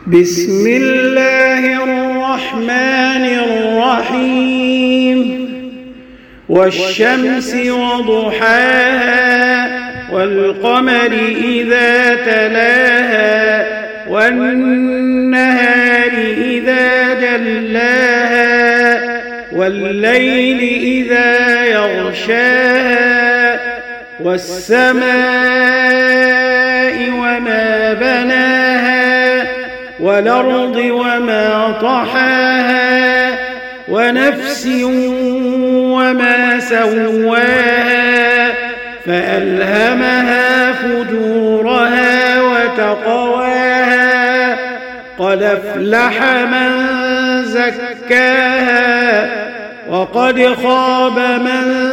بسم الله الرحمن الرحيم والشمس وضحاها والقمر إذا تلاها والنهار إذا جلاها والليل إذا يغشاها والسماء وما بناها والأرض وما طحاها ونفس وما سواها فألهمها فجورها وتقواها قد أفلح من زكاها وقد خاب من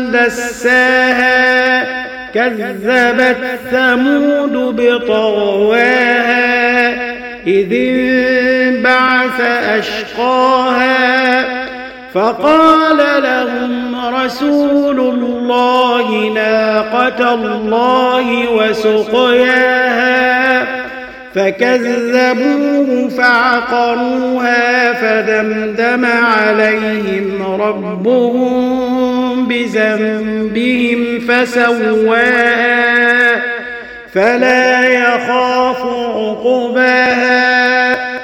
دساها كذبت ثمود بطغواها إذ انبعث أشقاها فقال لهم رسول الله ناقة الله وسقياها فكذبوه فعقروها فدمدم عليهم ربهم بذنبهم فسواها فلا يخاف عقباها